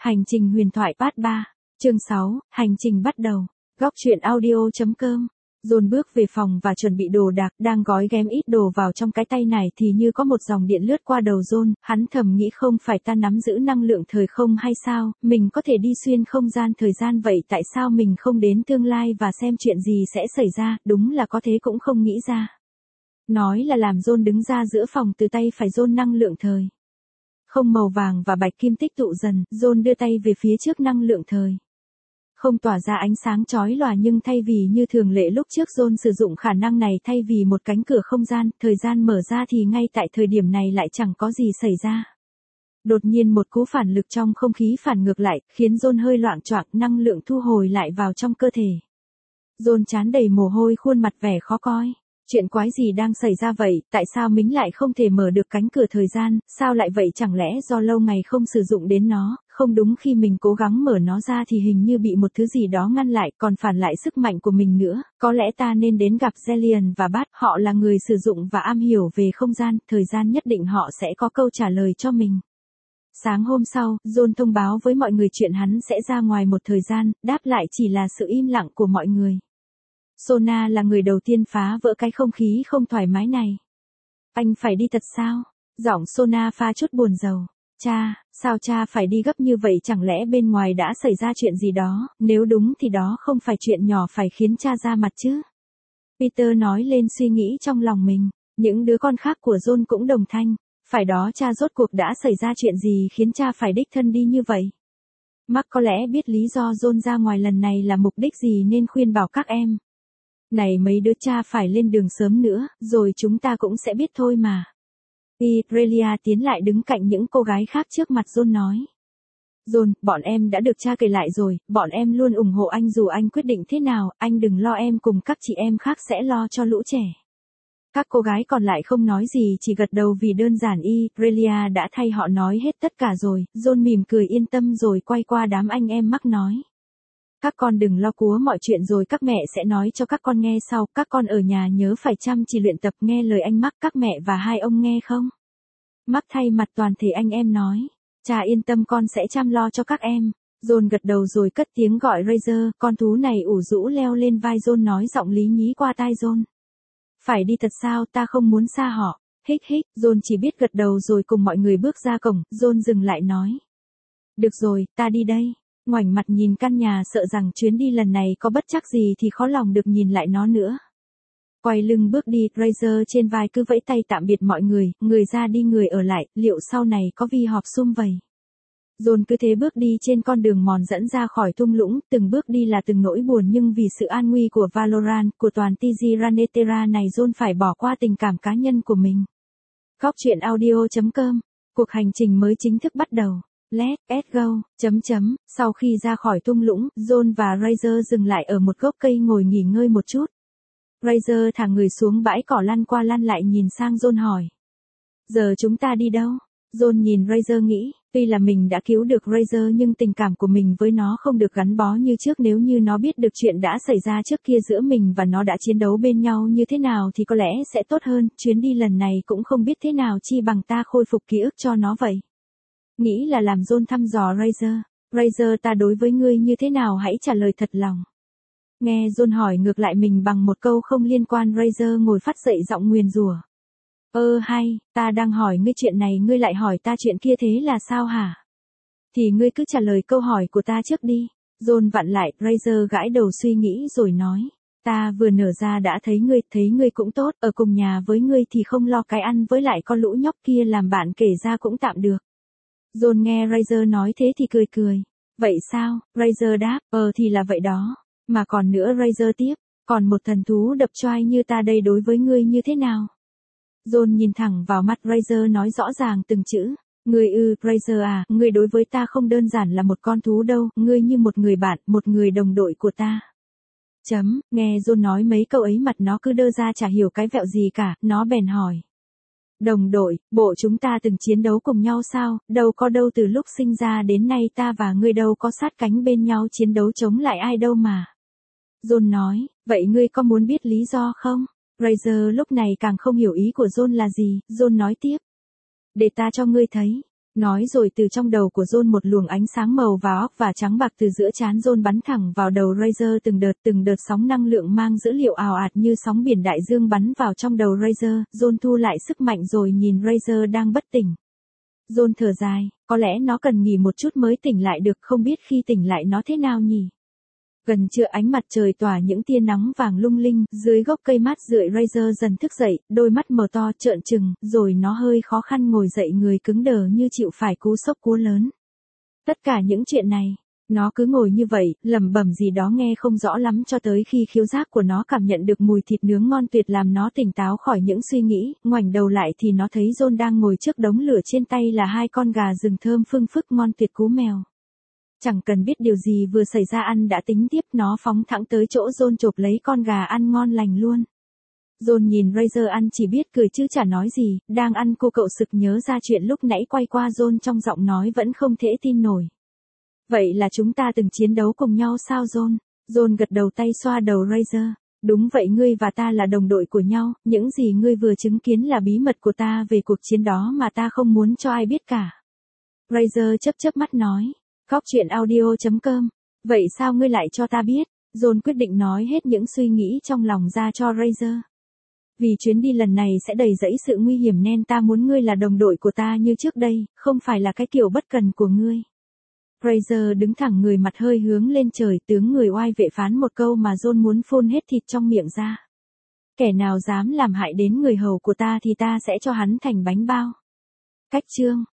Hành trình huyền thoại part 3, chương 6, hành trình bắt đầu. Góc truyện audio.com. John bước về phòng và chuẩn bị đồ đạc, đang gói ghém ít đồ vào trong cái tay này thì như có một dòng điện lướt qua đầu John, hắn thầm nghĩ không phải ta nắm giữ năng lượng thời không hay sao, mình có thể đi xuyên không gian thời gian vậy tại sao mình không đến tương lai và xem chuyện gì sẽ xảy ra, đúng là có thế cũng không nghĩ ra. Nói là làm John đứng ra giữa phòng từ tay phải John năng lượng thời không màu vàng và bạch kim tích tụ dần, John đưa tay về phía trước năng lượng thời không tỏa ra ánh sáng chói lòa nhưng thay vì như thường lệ lúc trước John sử dụng khả năng này thay vì một cánh cửa không gian, thời gian mở ra thì ngay tại thời điểm này lại chẳng có gì xảy ra. Đột nhiên một cú phản lực trong không khí phản ngược lại, khiến John hơi loạng choạng, năng lượng thu hồi lại vào trong cơ thể. John trán đầy mồ hôi khuôn mặt vẻ khó coi. Chuyện quái gì đang xảy ra vậy, tại sao mình lại không thể mở được cánh cửa thời gian, sao lại vậy chẳng lẽ do lâu ngày không sử dụng đến nó, không đúng khi mình cố gắng mở nó ra thì hình như bị một thứ gì đó ngăn lại còn phản lại sức mạnh của mình nữa, có lẽ ta nên đến gặp Zelian và Bart, họ là người sử dụng và am hiểu về không gian, thời gian nhất định họ sẽ có câu trả lời cho mình. Sáng hôm sau, John thông báo với mọi người chuyện hắn sẽ ra ngoài một thời gian, đáp lại chỉ là sự im lặng của mọi người. Sona là người đầu tiên phá vỡ cái không khí không thoải mái này. Anh phải đi thật sao? Giọng Sona pha chút buồn rầu. Cha, sao cha phải đi gấp như vậy chẳng lẽ bên ngoài đã xảy ra chuyện gì đó, nếu đúng thì đó không phải chuyện nhỏ phải khiến cha ra mặt chứ. Peter nói lên suy nghĩ trong lòng mình, những đứa con khác của John cũng đồng thanh. Phải đó cha rốt cuộc đã xảy ra chuyện gì khiến cha phải đích thân đi như vậy? Mark có lẽ biết lý do John ra ngoài lần này là mục đích gì nên khuyên bảo các em. Này mấy đứa cha phải lên đường sớm nữa, rồi chúng ta cũng sẽ biết thôi mà. Irelia tiến lại đứng cạnh những cô gái khác trước mặt John nói. John, bọn em đã được cha kể lại rồi, bọn em luôn ủng hộ anh dù anh quyết định thế nào, anh đừng lo em cùng các chị em khác sẽ lo cho lũ trẻ. Các cô gái còn lại không nói gì chỉ gật đầu vì đơn giản Irelia đã thay họ nói hết tất cả rồi, John mỉm cười yên tâm rồi quay qua đám anh em Mark nói. Các con đừng lo cúa mọi chuyện rồi các mẹ sẽ nói cho các con nghe sau, các con ở nhà nhớ phải chăm chỉ luyện tập nghe lời anh Mark các mẹ và hai ông nghe không? Mark thay mặt toàn thể anh em nói, cha yên tâm con sẽ chăm lo cho các em. John gật đầu rồi cất tiếng gọi Razor, con thú này ủ rũ leo lên vai John nói giọng lý nhí qua tai John. Phải đi thật sao ta không muốn xa họ, hích hích, John chỉ biết gật đầu rồi cùng mọi người bước ra cổng, John dừng lại nói. Được rồi, ta đi đây. Ngoảnh mặt nhìn căn nhà sợ rằng chuyến đi lần này có bất trắc gì thì khó lòng được nhìn lại nó nữa. Quay lưng bước đi, Razor trên vai cứ vẫy tay tạm biệt mọi người, người ra đi người ở lại, liệu sau này có vi họp sum vầy. John cứ thế bước đi trên con đường mòn dẫn ra khỏi thung lũng, từng bước đi là từng nỗi buồn nhưng vì sự an nguy của Valorant, của toàn Tizranetera này John phải bỏ qua tình cảm cá nhân của mình. Góc truyện audio.com. Cuộc hành trình mới chính thức bắt đầu. Let's go. Sau khi ra khỏi thung lũng, John và Razor dừng lại ở một gốc cây ngồi nghỉ ngơi một chút. Razor thả người xuống bãi cỏ lăn qua lăn lại nhìn sang John hỏi. Giờ chúng ta đi đâu? John nhìn Razor nghĩ, tuy là mình đã cứu được Razor nhưng tình cảm của mình với nó không được gắn bó như trước nếu như nó biết được chuyện đã xảy ra trước kia giữa mình và nó đã chiến đấu bên nhau như thế nào thì có lẽ sẽ tốt hơn, chuyến đi lần này cũng không biết thế nào chi bằng ta khôi phục ký ức cho nó vậy. Nghĩ là làm John thăm dò Razor. Razor ta đối với ngươi như thế nào hãy trả lời thật lòng. Nghe John hỏi ngược lại mình bằng một câu không liên quan Razor ngồi phát dậy giọng nguyền rủa. Hay, ta đang hỏi ngươi chuyện này ngươi lại hỏi ta chuyện kia thế là sao hả? Thì ngươi cứ trả lời câu hỏi của ta trước đi. John vặn lại, Razor gãi đầu suy nghĩ rồi nói. Ta vừa nở ra đã thấy ngươi cũng tốt, ở cùng nhà với ngươi thì không lo cái ăn với lại con lũ nhóc kia làm bạn kể ra cũng tạm được. John nghe Razor nói thế thì cười cười. Vậy sao? Razor đáp, thì là vậy đó. Mà còn nữa Razor tiếp, còn một thần thú đập choai như ta đây đối với ngươi như thế nào? John nhìn thẳng vào mắt Razor nói rõ ràng từng chữ. Ngươi Razor à, ngươi đối với ta không đơn giản là một con thú đâu, ngươi như một người bạn, một người đồng đội của ta. Nghe John nói mấy câu ấy mặt nó cứ đơ ra chả hiểu cái vẹo gì cả, nó bèn hỏi. Đồng đội, bộ chúng ta từng chiến đấu cùng nhau sao, đâu có đâu từ lúc sinh ra đến nay ta và ngươi đâu có sát cánh bên nhau chiến đấu chống lại ai đâu mà. John nói, vậy ngươi có muốn biết lý do không? Razor lúc này càng không hiểu ý của John là gì, John nói tiếp. Để ta cho ngươi thấy. Nói rồi từ trong đầu của John một luồng ánh sáng màu vàng và trắng bạc từ giữa trán John bắn thẳng vào đầu Razer, từng đợt sóng năng lượng mang dữ liệu ào ạt như sóng biển đại dương bắn vào trong đầu Razer. John thu lại sức mạnh rồi nhìn Razer đang bất tỉnh. John thở dài, có lẽ nó cần nghỉ một chút mới tỉnh lại được, không biết khi tỉnh lại nó thế nào nhỉ? Gần trưa ánh mặt trời tỏa những tia nắng vàng lung linh, dưới gốc cây mát rượi Razer dần thức dậy, đôi mắt mở to trợn trừng, rồi nó hơi khó khăn ngồi dậy, người cứng đờ như chịu phải cú sốc cú lớn. Tất cả những chuyện này, nó cứ ngồi như vậy, lẩm bẩm gì đó nghe không rõ lắm cho tới khi khiếu giác của nó cảm nhận được mùi thịt nướng ngon tuyệt làm nó tỉnh táo khỏi những suy nghĩ, ngoảnh đầu lại thì nó thấy John đang ngồi trước đống lửa, trên tay là 2 con gà rừng thơm phưng phức ngon tuyệt cú mèo. Chẳng cần biết điều gì vừa xảy ra ăn đã tính tiếp, nó phóng thẳng tới chỗ John chộp lấy con gà ăn ngon lành luôn. John nhìn Razer ăn chỉ biết cười chứ chả nói gì, đang ăn cậu sực nhớ ra chuyện lúc nãy quay qua John trong giọng nói vẫn không thể tin nổi. Vậy là chúng ta từng chiến đấu cùng nhau sao John? John gật đầu, tay xoa đầu Razer. Đúng vậy, ngươi và ta là đồng đội của nhau, những gì ngươi vừa chứng kiến là bí mật của ta về cuộc chiến đó mà ta không muốn cho ai biết cả. Razer chớp mắt nói. Góc truyện audio.com. Vậy sao ngươi lại cho ta biết? John quyết định nói hết những suy nghĩ trong lòng ra cho Razer. Vì chuyến đi lần này sẽ đầy rẫy sự nguy hiểm nên ta muốn ngươi là đồng đội của ta như trước đây, không phải là cái kiểu bất cần của ngươi. Razer đứng thẳng người, mặt hơi hướng lên trời, tướng người oai vệ phán một câu mà John muốn phun hết thịt trong miệng ra. Kẻ nào dám làm hại đến người hầu của ta thì ta sẽ cho hắn thành bánh bao. Cách chương